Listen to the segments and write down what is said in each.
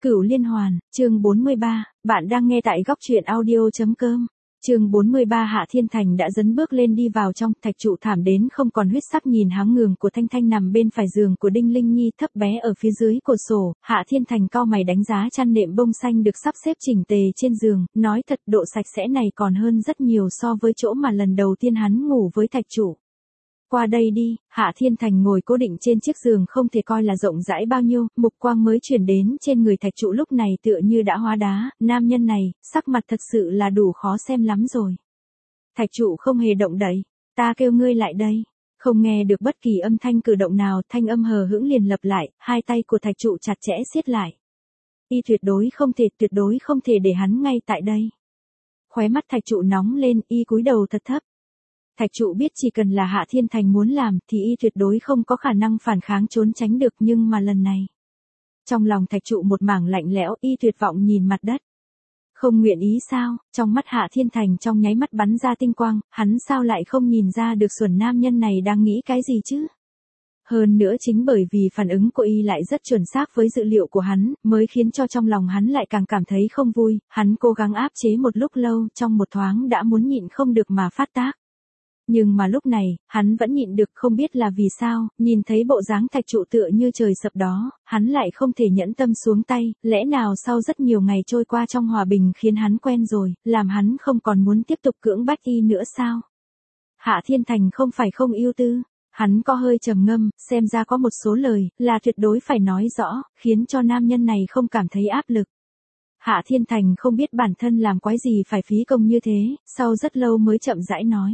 Cửu Liên Hoàn, chương 43, bạn đang nghe tại góc truyện audio.com. Chương 43 Hạ Thiên Thành đã dấn bước lên đi vào trong, thạch trụ thảm đến không còn huyết sắc nhìn háng ngường của Thanh Thanh nằm bên phải giường của Đinh Linh Nhi thấp bé ở phía dưới cửa sổ, Hạ Thiên Thành cau mày đánh giá chăn nệm bông xanh được sắp xếp chỉnh tề trên giường, nói thật độ sạch sẽ này còn hơn rất nhiều so với chỗ mà lần đầu tiên hắn ngủ với thạch trụ. Qua đây đi, Hạ Thiên Thành ngồi cố định trên chiếc giường không thể coi là rộng rãi bao nhiêu, mục quang mới chuyển đến trên người thạch trụ lúc này tựa như đã hóa đá, nam nhân này, sắc mặt thật sự là đủ khó xem lắm rồi. Thạch trụ không hề động đậy, ta kêu ngươi lại đây, không nghe được bất kỳ âm thanh cử động nào, thanh âm hờ hững liền lặp lại, hai tay của thạch trụ chặt chẽ siết lại. Y tuyệt đối không thể để hắn ngay tại đây. Khóe mắt thạch trụ nóng lên, y cúi đầu thật thấp. Thạch trụ biết chỉ cần là Hạ Thiên Thành muốn làm thì y tuyệt đối không có khả năng phản kháng trốn tránh được, nhưng mà lần này. Trong lòng thạch trụ một mảng lạnh lẽo, y tuyệt vọng nhìn mặt đất. Không nguyện ý sao? Trong mắt Hạ Thiên Thành trong nháy mắt bắn ra tinh quang, hắn sao lại không nhìn ra được xuẩn nam nhân này đang nghĩ cái gì chứ? Hơn nữa chính bởi vì phản ứng của y lại rất chuẩn xác với dự liệu của hắn, mới khiến cho trong lòng hắn lại càng cảm thấy không vui, hắn cố gắng áp chế một lúc lâu, trong một thoáng đã muốn nhịn không được mà phát tác. Nhưng mà lúc này, hắn vẫn nhịn được, không biết là vì sao, nhìn thấy bộ dáng thạch trụ tựa như trời sập đó, hắn lại không thể nhẫn tâm xuống tay, lẽ nào sau rất nhiều ngày trôi qua trong hòa bình khiến hắn quen rồi, làm hắn không còn muốn tiếp tục cưỡng bách y nữa sao? Hạ Thiên Thành không phải không ưu tư, hắn có hơi trầm ngâm, xem ra có một số lời, là tuyệt đối phải nói rõ, khiến cho nam nhân này không cảm thấy áp lực. Hạ Thiên Thành không biết bản thân làm quái gì phải phí công như thế, sau rất lâu mới chậm rãi nói.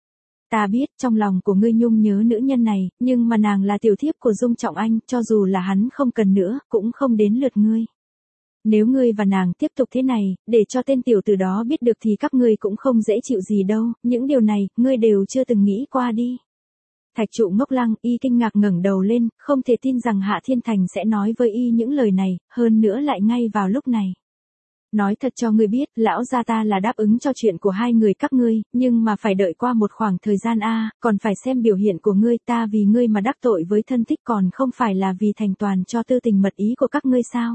Ta biết trong lòng của ngươi nhung nhớ nữ nhân này, nhưng mà nàng là tiểu thiếp của Dung Trọng Anh, cho dù là hắn không cần nữa, cũng không đến lượt ngươi. Nếu ngươi và nàng tiếp tục thế này, để cho tên tiểu tử đó biết được thì các ngươi cũng không dễ chịu gì đâu, những điều này, ngươi đều chưa từng nghĩ qua đi. Thạch trụ ngốc lăng, y kinh ngạc ngẩng đầu lên, không thể tin rằng Hạ Thiên Thành sẽ nói với y những lời này, hơn nữa lại ngay vào lúc này. Nói thật cho ngươi biết, lão gia ta là đáp ứng cho chuyện của hai người các ngươi, nhưng mà phải đợi qua một khoảng thời gian còn phải xem biểu hiện của ngươi, ta vì ngươi mà đắc tội với thân thích còn không phải là vì thành toàn cho tư tình mật ý của các ngươi sao?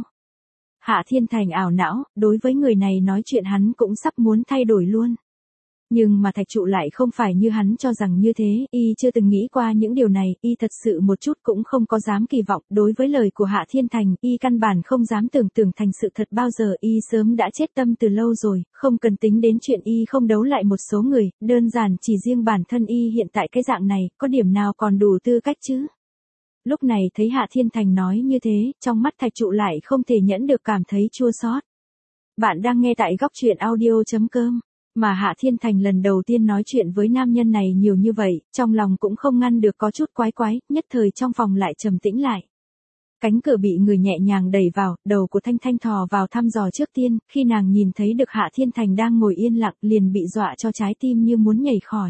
Hạ Thiên Thành ảo não, đối với người này nói chuyện hắn cũng sắp muốn thay đổi luôn. Nhưng mà thạch trụ lại không phải như hắn cho rằng như thế, y chưa từng nghĩ qua những điều này, y thật sự một chút cũng không có dám kỳ vọng, đối với lời của Hạ Thiên Thành, y căn bản không dám tưởng tượng thành sự thật bao giờ, y sớm đã chết tâm từ lâu rồi, không cần tính đến chuyện y không đấu lại một số người, đơn giản chỉ riêng bản thân y hiện tại cái dạng này, có điểm nào còn đủ tư cách chứ? Lúc này thấy Hạ Thiên Thành nói như thế, trong mắt thạch trụ lại không thể nhẫn được cảm thấy chua xót. Bạn đang nghe tại góc truyện audio.com. Mà Hạ Thiên Thành lần đầu tiên nói chuyện với nam nhân này nhiều như vậy, trong lòng cũng không ngăn được có chút quái quái, nhất thời trong phòng lại trầm tĩnh lại. Cánh cửa bị người nhẹ nhàng đẩy vào, đầu của Thanh Thanh thò vào thăm dò trước tiên, khi nàng nhìn thấy được Hạ Thiên Thành đang ngồi yên lặng liền bị dọa cho trái tim như muốn nhảy khỏi.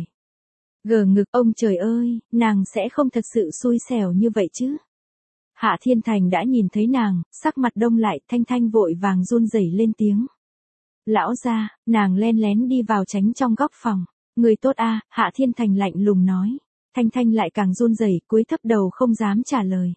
Gờ ngực, ông trời ơi, nàng sẽ không thật sự xui xẻo như vậy chứ. Hạ Thiên Thành đã nhìn thấy nàng, sắc mặt đông lại, Thanh Thanh vội vàng run rẩy lên tiếng. Lão gia, nàng len lén đi vào tránh trong góc phòng. Người tốt a, Hạ Thiên Thành lạnh lùng nói. Thanh Thanh lại càng run rẩy, cúi thấp đầu không dám trả lời.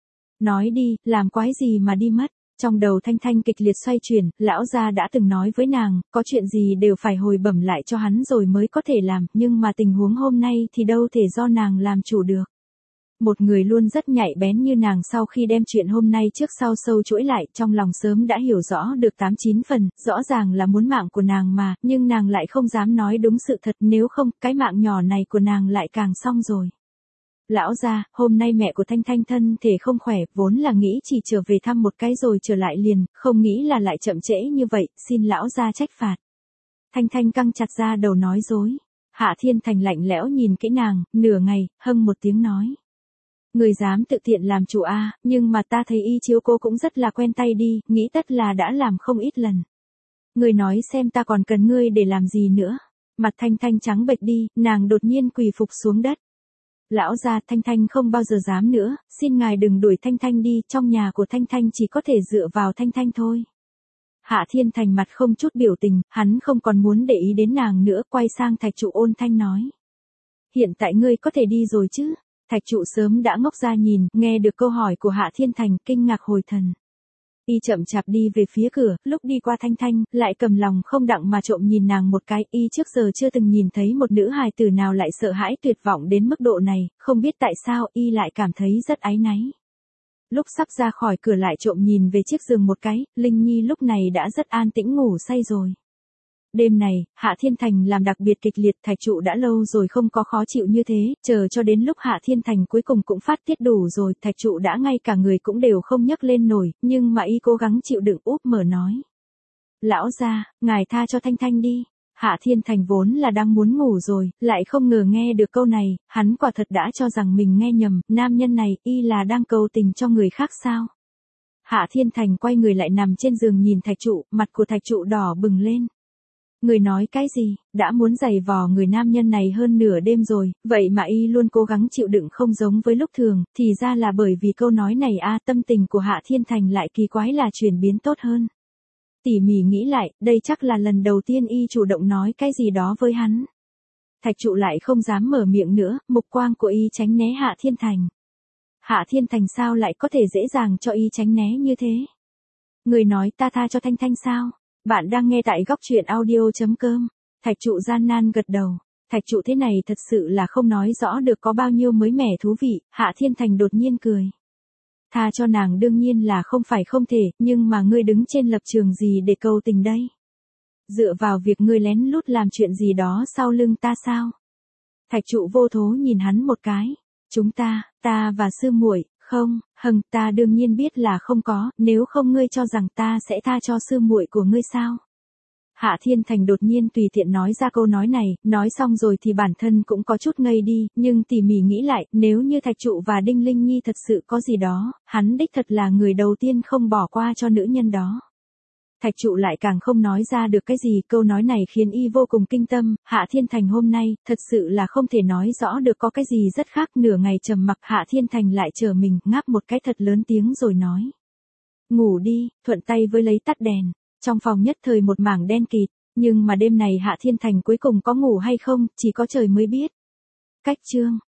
Nói đi, làm quái gì mà đi mất? Trong đầu Thanh Thanh kịch liệt xoay chuyển, lão gia đã từng nói với nàng, có chuyện gì đều phải hồi bẩm lại cho hắn rồi mới có thể làm, nhưng mà tình huống hôm nay thì đâu thể do nàng làm chủ được. Một người luôn rất nhạy bén như nàng sau khi đem chuyện hôm nay trước sau sâu chuỗi lại, trong lòng sớm đã hiểu rõ được 8-9 phần, rõ ràng là muốn mạng của nàng mà, nhưng nàng lại không dám nói đúng sự thật, nếu không, cái mạng nhỏ này của nàng lại càng xong rồi. Lão gia, hôm nay mẹ của Thanh Thanh thân thể không khỏe, vốn là nghĩ chỉ trở về thăm một cái rồi trở lại liền, không nghĩ là lại chậm trễ như vậy, xin lão gia trách phạt. Thanh Thanh căng chặt ra đầu nói dối. Hạ Thiên Thành lạnh lẽo nhìn kỹ nàng, nửa ngày, hâng một tiếng nói. Người dám tự tiện làm chủ nhưng mà ta thấy y chiếu cô cũng rất là quen tay đi, nghĩ tất là đã làm không ít lần. Người nói xem ta còn cần ngươi để làm gì nữa. Mặt Thanh Thanh trắng bệch đi, nàng đột nhiên quỳ phục xuống đất. Lão gia, Thanh Thanh không bao giờ dám nữa, xin ngài đừng đuổi Thanh Thanh đi, trong nhà của Thanh Thanh chỉ có thể dựa vào Thanh Thanh thôi. Hạ Thiên Thành mặt không chút biểu tình, hắn không còn muốn để ý đến nàng nữa, quay sang thạch trụ ôn thanh nói. Hiện tại ngươi có thể đi rồi chứ? Thạch trụ sớm đã ngốc ra nhìn, nghe được câu hỏi của Hạ Thiên Thành, kinh ngạc hồi thần. Y chậm chạp đi về phía cửa, lúc đi qua Thanh Thanh, lại cầm lòng không đặng mà trộm nhìn nàng một cái. Y trước giờ chưa từng nhìn thấy một nữ hài tử nào lại sợ hãi tuyệt vọng đến mức độ này, không biết tại sao Y lại cảm thấy rất áy náy. Lúc sắp ra khỏi cửa lại trộm nhìn về chiếc giường một cái, Linh Nhi lúc này đã rất an tĩnh ngủ say rồi. Đêm này, Hạ Thiên Thành làm đặc biệt kịch liệt, Thạch Trụ đã lâu rồi không có khó chịu như thế, chờ cho đến lúc Hạ Thiên Thành cuối cùng cũng phát tiết đủ rồi, Thạch Trụ đã ngay cả người cũng đều không nhấc lên nổi, nhưng mà Y cố gắng chịu đựng úp mở nói. Lão gia, ngài tha cho Thanh Thanh đi. Hạ Thiên Thành vốn là đang muốn ngủ rồi, lại không ngờ nghe được câu này, hắn quả thật đã cho rằng mình nghe nhầm, nam nhân này, Y là đang cầu tình cho người khác sao? Hạ Thiên Thành quay người lại nằm trên giường nhìn Thạch Trụ, mặt của Thạch Trụ đỏ bừng lên. Người nói cái gì, đã muốn giày vò người nam nhân này hơn nửa đêm rồi, vậy mà Y luôn cố gắng chịu đựng không giống với lúc thường, thì ra là bởi vì câu nói này tâm tình của Hạ Thiên Thành lại kỳ quái là chuyển biến tốt hơn. Tỉ mỉ nghĩ lại, đây chắc là lần đầu tiên Y chủ động nói cái gì đó với hắn. Thạch Trụ lại không dám mở miệng nữa, mục quang của Y tránh né Hạ Thiên Thành. Hạ Thiên Thành sao lại có thể dễ dàng cho Y tránh né như thế? Người nói ta tha cho Thanh Thanh sao? Bạn đang nghe tại góc truyện audio.com. Thạch Trụ gian nan gật đầu. Thạch Trụ thế này thật sự là không nói rõ được có bao nhiêu mới mẻ thú vị. Hạ Thiên Thành đột nhiên cười. Tha cho nàng đương nhiên là không phải không thể, nhưng mà ngươi đứng trên lập trường gì để cầu tình đây? Dựa vào việc ngươi lén lút làm chuyện gì đó sau lưng ta sao? Thạch Trụ vô thố nhìn hắn một cái. Chúng ta và sư muội, không, ta đương nhiên biết là không có, nếu không ngươi cho rằng ta sẽ tha cho sư muội của ngươi sao? Hạ Thiên Thành đột nhiên tùy tiện nói ra câu nói này, nói xong rồi thì bản thân cũng có chút ngây đi, nhưng tỉ mỉ nghĩ lại, nếu như Thạch Trụ và Đinh Linh Nhi thật sự có gì đó, hắn đích thật là người đầu tiên không bỏ qua cho nữ nhân đó. Thạch Trụ lại càng không nói ra được cái gì, câu nói này khiến Y vô cùng kinh tâm. Hạ Thiên Thành hôm nay, thật sự là không thể nói rõ được có cái gì rất khác. Nửa ngày trầm mặc, Hạ Thiên Thành lại chờ mình, ngáp một cái thật lớn tiếng rồi nói. Ngủ đi, thuận tay với lấy tắt đèn. Trong phòng nhất thời một mảng đen kịt, nhưng mà đêm này Hạ Thiên Thành cuối cùng có ngủ hay không, chỉ có trời mới biết. Cách chương